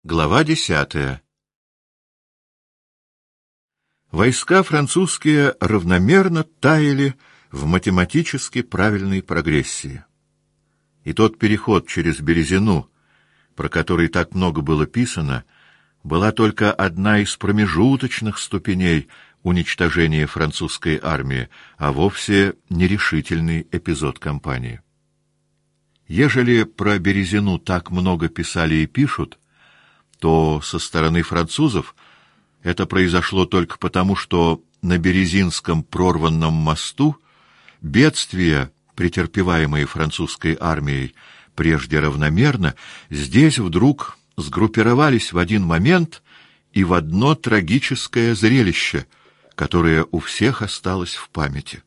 Глава 10. Войска французские равномерно таяли в математически правильной прогрессии. И тот переход через Березину, про который так много было писано, была только одна из промежуточных ступеней уничтожения французской армии, а вовсе нерешительный эпизод кампании. Ежели про Березину так много писали и пишут, то со стороны французов это произошло только потому, что на Березинском прорванном мосту бедствия, претерпеваемые французской армией прежде равномерно, здесь вдруг сгруппировались в один момент и в одно трагическое зрелище, которое у всех осталось в памяти.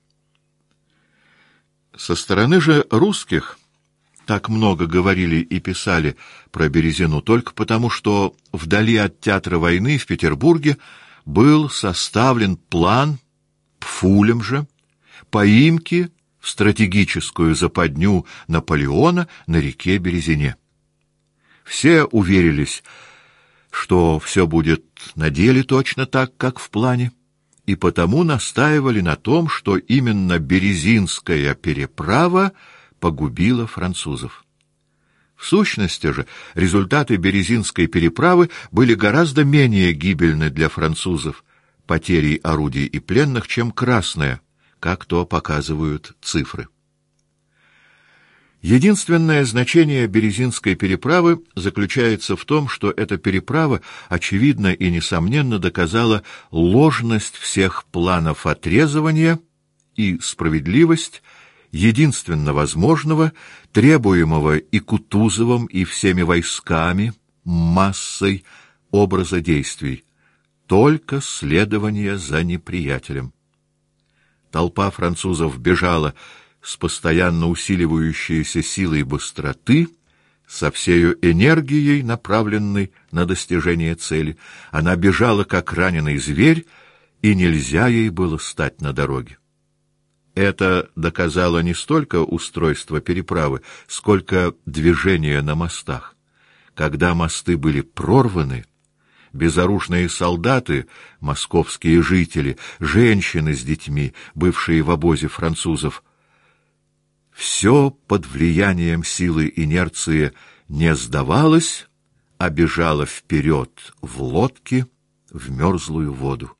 Со стороны же русских так много говорили и писали про Березину только потому, что вдали от театра войны в Петербурге был составлен план Пфулем же поимки в стратегическую западню Наполеона на реке Березине. Все уверились, что все будет на деле точно так, как в плане, и потому настаивали на том, что именно Березинская переправа погубила французов. В сущности же, результаты Березинской переправы были гораздо менее гибельны для французов потерей орудий и пленных, чем Красная, как то показывают цифры. Единственное значение Березинской переправы заключается в том, что эта переправа очевидно и несомненно доказала ложность всех планов отрезывания и справедливость единственно возможного, требуемого и Кутузовым, и всеми войсками, массой образа действий, только следование за неприятелем. Толпа французов бежала с постоянно усиливающейся силой быстроты, со всею энергией, направленной на достижение цели. Она бежала, как раненый зверь, и нельзя ей было стать на дороге. Это доказало не столько устройство переправы, сколько движение на мостах. Когда мосты были прорваны, безоружные солдаты, московские жители, женщины с детьми, бывшие в обозе французов, все под влиянием силы инерции не сдавалось, а бежало вперед в лодке в мерзлую воду.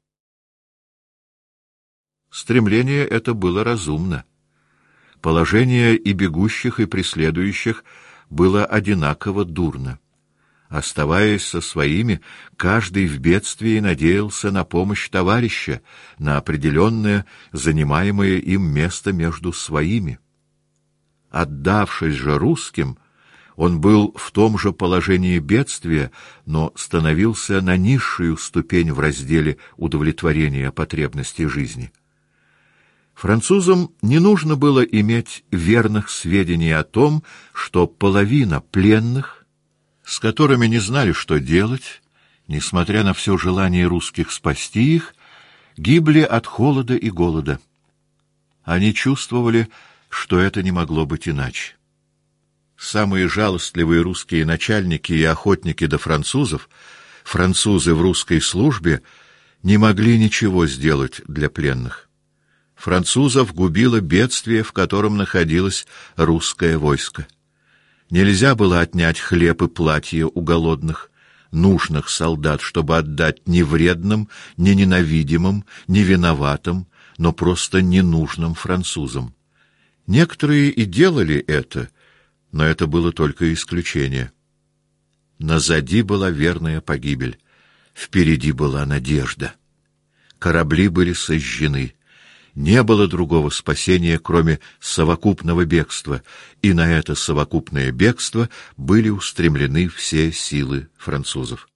Стремление это было разумно. Положение и бегущих, и преследующих было одинаково дурно. Оставаясь со своими, каждый в бедствии надеялся на помощь товарища, на определенное занимаемое им место между своими. Отдавшись же русским, он был в том же положении бедствия, но становился на низшую ступень в разделе удовлетворения потребностей жизни. Французам не нужно было иметь верных сведений о том, что половина пленных, с которыми не знали, что делать, несмотря на все желание русских спасти их, гибли от холода и голода. Они чувствовали, что это не могло быть иначе. Самые жалостливые русские начальники и охотники до французов, французы в русской службе, не могли ничего сделать для пленных. Французов губило бедствие, в котором находилось русское войско. Нельзя было отнять хлеб и платье у голодных, нужных солдат, чтобы отдать не вредным, не ненавидимым, не виноватым, но просто ненужным французам. Некоторые и делали это, но это было только исключение. Назади была верная погибель, впереди была надежда. Корабли были сожжены. Не было другого спасения, кроме совокупного бегства, и на это совокупное бегство были устремлены все силы французов.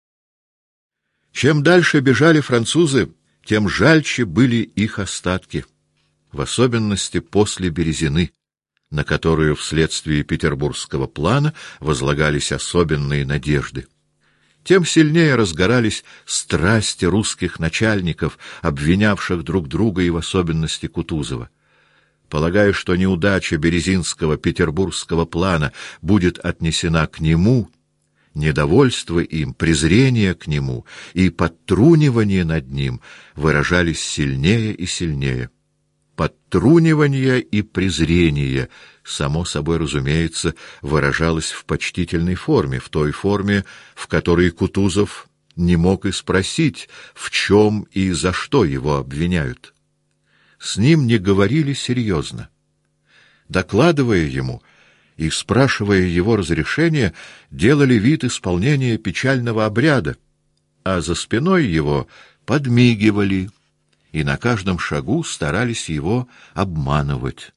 Чем дальше бежали французы, тем жальче были их остатки, в особенности после Березины, на которую вследствие петербургского плана возлагались особенные надежды. Тем сильнее разгорались страсти русских начальников, обвинявших друг друга и в особенности Кутузова. Полагая, что неудача Березинского петербургского плана будет отнесена к нему, Недовольство им, презрение к нему и подтрунивание над ним выражались сильнее и сильнее. Подтрунивание и презрение, само собой разумеется, выражалось в почтительной форме, в той форме, в которой Кутузов не мог и спросить, в чем и за что его обвиняют. С ним не говорили серьезно. Докладывая ему и спрашивая его разрешения, делали вид исполнения печального обряда, а за спиной его подмигивали и на каждом шагу старались его обманывать.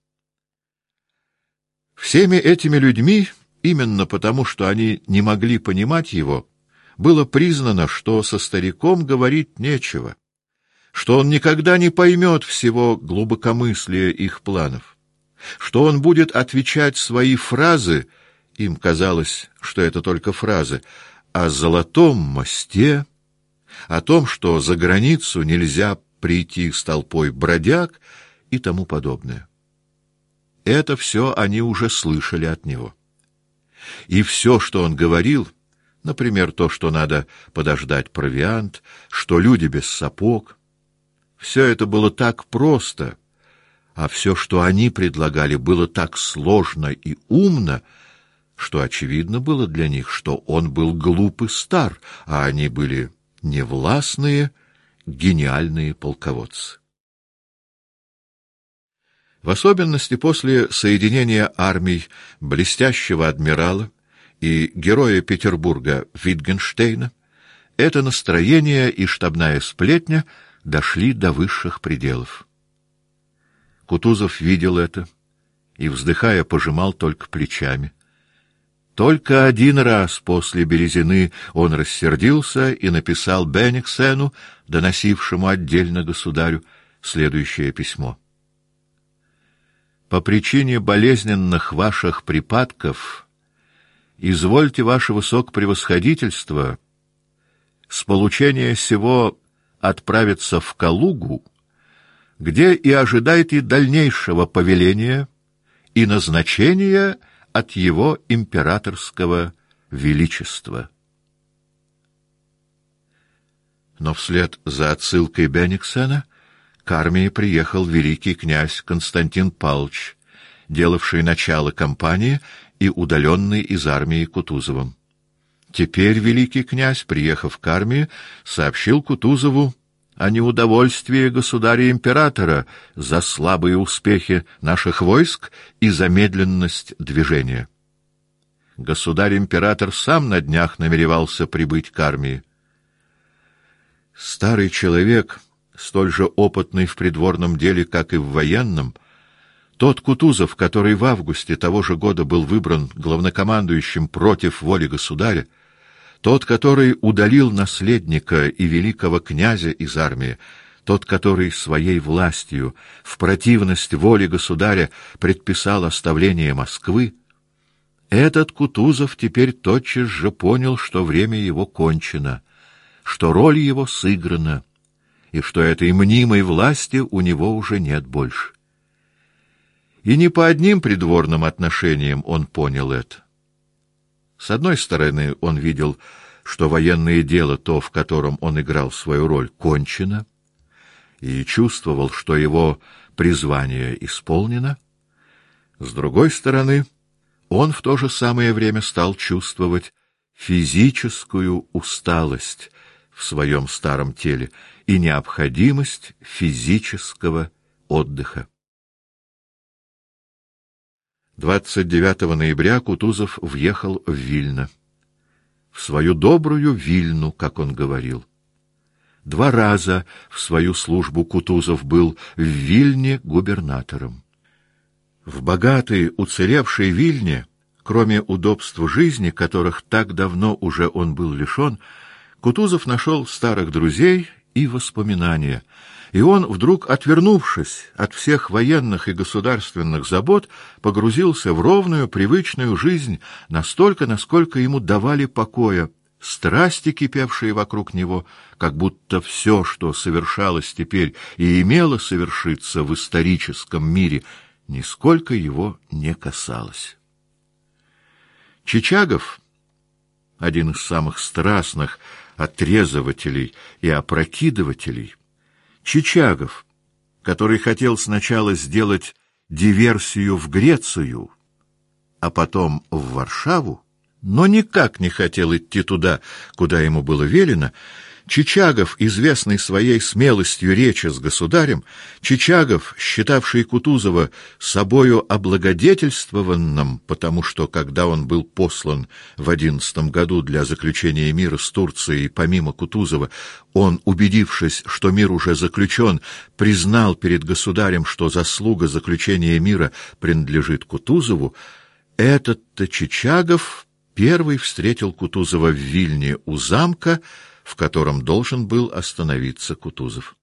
Всеми этими людьми, именно потому, что они не могли понимать его, было признано, что со стариком говорить нечего, что он никогда не поймет всего глубокомыслия их планов, что он будет отвечать свои фразы, им казалось, что это только фразы, о золотом мосте, о том, что за границу нельзя прийти с толпой бродяг и тому подобное. Это все они уже слышали от него. И все, что он говорил, например, то, что надо подождать провиант, что люди без сапог, все это было так просто, а все, что они предлагали, было так сложно и умно, что очевидно было для них, что он был глуп и стар, а они были невластные, гениальные полководцы. В особенности после соединения армий блестящего адмирала и героя Петербурга Витгенштейна это настроение и штабная сплетня дошли до высших пределов. Кутузов видел это и, вздыхая, пожимал только плечами. Только один раз после Березины он рассердился и написал Бенниксену, доносившему отдельно государю, следующее письмо. «По причине болезненных ваших припадков извольте, ваше высокопревосходительство, с получения сего отправиться в Калугу, где и ожидайте дальнейшего повеления и назначения от его императорского величества». Но вслед за отсылкой Бенниксена к армии приехал великий князь Константин Павлович, делавший начало кампании и удаленный из армии Кутузовым. Теперь великий князь, приехав к армии, сообщил Кутузову о неудовольствии государя-императора за слабые успехи наших войск и замедленность движения. Государь-император сам на днях намеревался прибыть к армии. Старый человек, столь же опытный в придворном деле, как и в военном, тот Кутузов, который в августе того же года был выбран главнокомандующим против воли государя, тот, который удалил наследника и великого князя из армии, тот, который своей властью в противность воле государя предписал оставление Москвы, этот Кутузов теперь тотчас же понял, что время его кончено, что роль его сыграна, и что этой мнимой власти у него уже нет больше. И не по одним придворным отношениям он понял это. С одной стороны, он видел, что военное дело, то, в котором он играл свою роль, кончено, и чувствовал, что его призвание исполнено. С другой стороны, он в то же самое время стал чувствовать физическую усталость в своем старом теле и необходимость физического отдыха. 29 ноября Кутузов въехал в Вильно. В свою добрую Вильну, как он говорил. 2 раза в свою службу Кутузов был в Вильне губернатором. В богатой, уцелевшей Вильне, кроме удобств жизни, которых так давно уже он был лишен, Кутузов нашел старых друзей и воспоминания, и он, вдруг отвернувшись от всех военных и государственных забот, погрузился в ровную, привычную жизнь настолько, насколько ему давали покоя страсти, кипевшие вокруг него, как будто все, что совершалось теперь и имело совершиться в историческом мире, нисколько его не касалось. Чичагов, один из самых страстных отрезывателей и опрокидывателей, Чичагов, который хотел сначала сделать диверсию в Грецию, а потом в Варшаву, но никак не хотел идти туда, куда ему было велено, Чичагов, известный своей смелостью речи с государем, Чичагов, считавший Кутузова собою облагодетельствованным, потому что, когда он был послан в 11 году для заключения мира с Турцией, помимо Кутузова, он, убедившись, что мир уже заключен, признал перед государем, что заслуга заключения мира принадлежит Кутузову, этот-то Чичагов первый встретил Кутузова в Вильне у замка, в котором должен был остановиться Кутузов.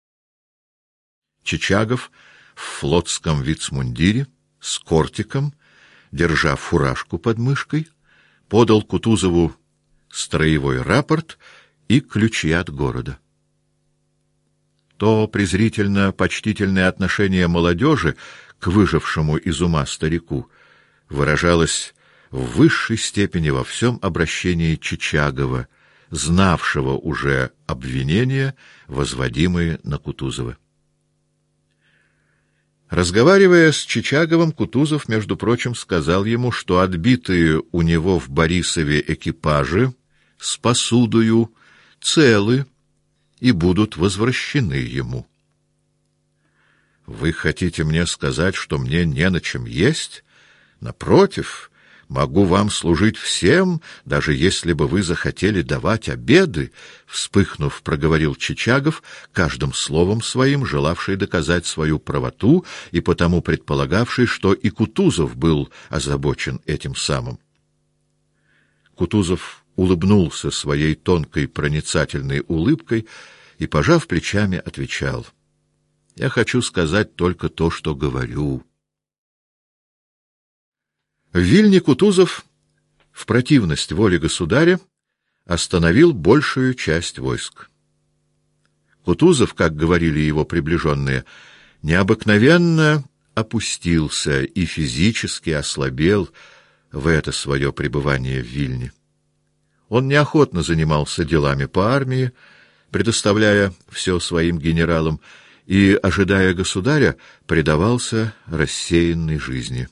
Чичагов в флотском вицмундире с кортиком, держа фуражку под мышкой, подал Кутузову строевой рапорт и ключи от города. То презрительно-почтительное отношение молодежи к выжившему из ума старику выражалось в высшей степени во всем обращении Чичагова, знавшего уже обвинения, возводимые на Кутузова. Разговаривая с Чичаговым, Кутузов, между прочим, сказал ему, что отбитые у него в Борисове экипажи с посудою целы и будут возвращены ему. «Вы хотите мне сказать, что мне не на чем есть? Напротив, могу вам служить всем, даже если бы вы захотели давать обеды, — вспыхнув, проговорил Чичагов, каждым словом своим желавший доказать свою правоту и потому предполагавший, что и Кутузов был озабочен этим самым. Кутузов улыбнулся своей тонкой проницательной улыбкой и, пожав плечами, отвечал: «Я хочу сказать только то, что говорю». В Вильне Кутузов, в противность воле государя, остановил большую часть войск. Кутузов, как говорили его приближенные, необыкновенно опустился и физически ослабел в это свое пребывание в Вильне. Он неохотно занимался делами по армии, предоставляя все своим генералам, и, ожидая государя, предавался рассеянной жизни.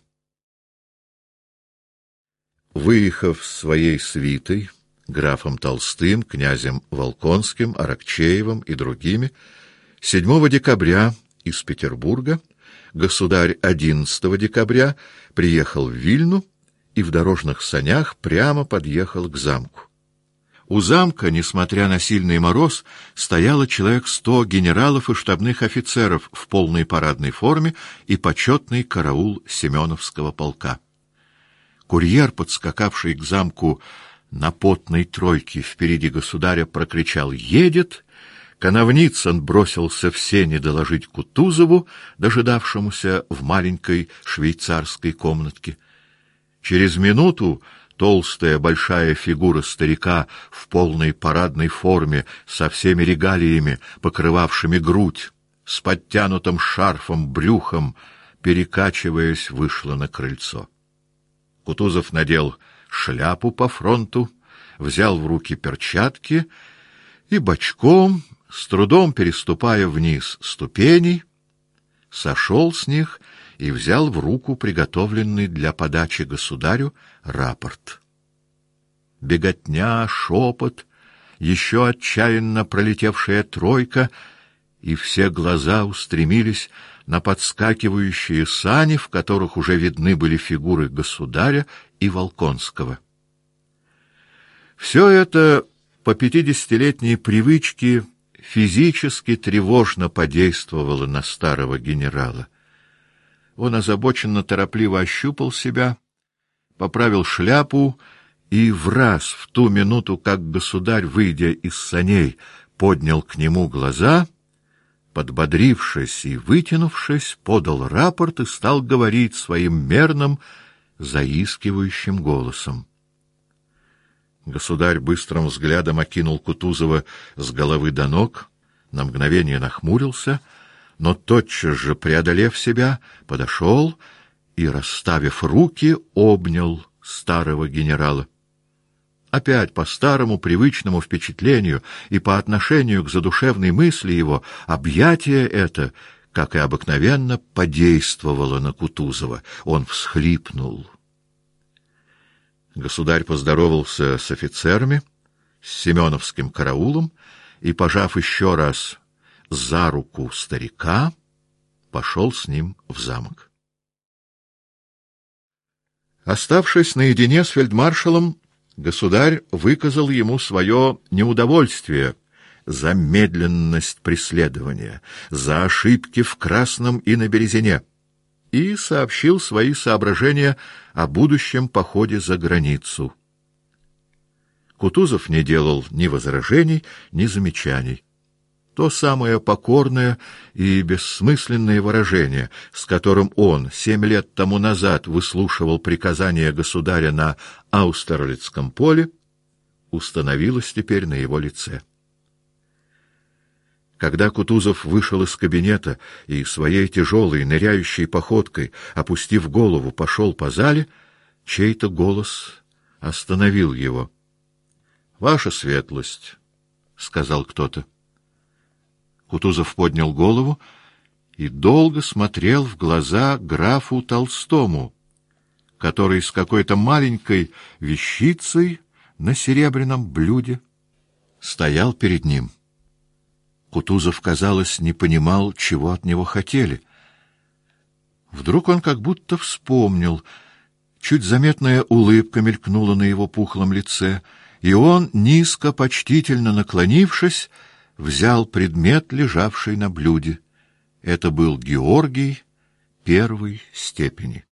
Выехав своей свитой, графом Толстым, князем Волконским, Аракчеевым и другими, 7 декабря из Петербурга государь 11 декабря приехал в Вильну и в дорожных санях прямо подъехал к замку. У замка, несмотря на сильный мороз, стояло человек 100 генералов и штабных офицеров в полной парадной форме и почетный караул Семеновского полка. Курьер, подскакавший к замку на потной тройке впереди государя, прокричал: «Едет!» Коновницын бросился в сени доложить Кутузову, дожидавшемуся в маленькой швейцарской комнатке. Через минуту толстая большая фигура старика в полной парадной форме со всеми регалиями, покрывавшими грудь, с подтянутым шарфом брюхом, перекачиваясь, вышла на крыльцо. Кутузов надел шляпу по фронту, взял в руки перчатки и бочком, с трудом переступая вниз ступеней, сошел с них и взял в руку приготовленный для подачи государю рапорт. Беготня, шепот, еще отчаянно пролетевшая тройка, и все глаза устремились на подскакивающие сани, в которых уже видны были фигуры государя и Волконского. Все это по 50-летней привычке физически тревожно подействовало на старого генерала. Он озабоченно торопливо ощупал себя, поправил шляпу и враз в ту минуту, как государь, выйдя из саней, поднял к нему глаза, подбодрившись и вытянувшись, подал рапорт и стал говорить своим мерным, заискивающим голосом. Государь быстрым взглядом окинул Кутузова с головы до ног, на мгновение нахмурился, но тотчас же, преодолев себя, подошел и, расставив руки, обнял старого генерала. Опять по старому привычному впечатлению и по отношению к задушевной мысли его объятие это, как и обыкновенно, подействовало на Кутузова. Он всхлипнул. Государь поздоровался с офицерами, с семеновским караулом и, пожав еще раз за руку старика, пошел с ним в замок. Оставшись наедине с фельдмаршалом, государь выказал ему свое неудовольствие за медленность преследования, за ошибки в Красном и на Березине, и сообщил свои соображения о будущем походе за границу. Кутузов не делал ни возражений, ни замечаний. То самое покорное и бессмысленное выражение, с которым он 7 лет тому назад выслушивал приказания государя на Аустерлицком поле, установилось теперь на его лице. Когда Кутузов вышел из кабинета и своей тяжелой, ныряющей походкой, опустив голову, пошел по зале, чей-то голос остановил его. — Ваша светлость, — сказал кто-то. Кутузов поднял голову и долго смотрел в глаза графу Толстому, который с какой-то маленькой вещицей на серебряном блюде стоял перед ним. Кутузов, казалось, не понимал, чего от него хотели. Вдруг он как будто вспомнил, чуть заметная улыбка мелькнула на его пухлом лице, и он, низко, почтительно наклонившись, взял предмет, лежавший на блюде. Это был Георгий первой степени.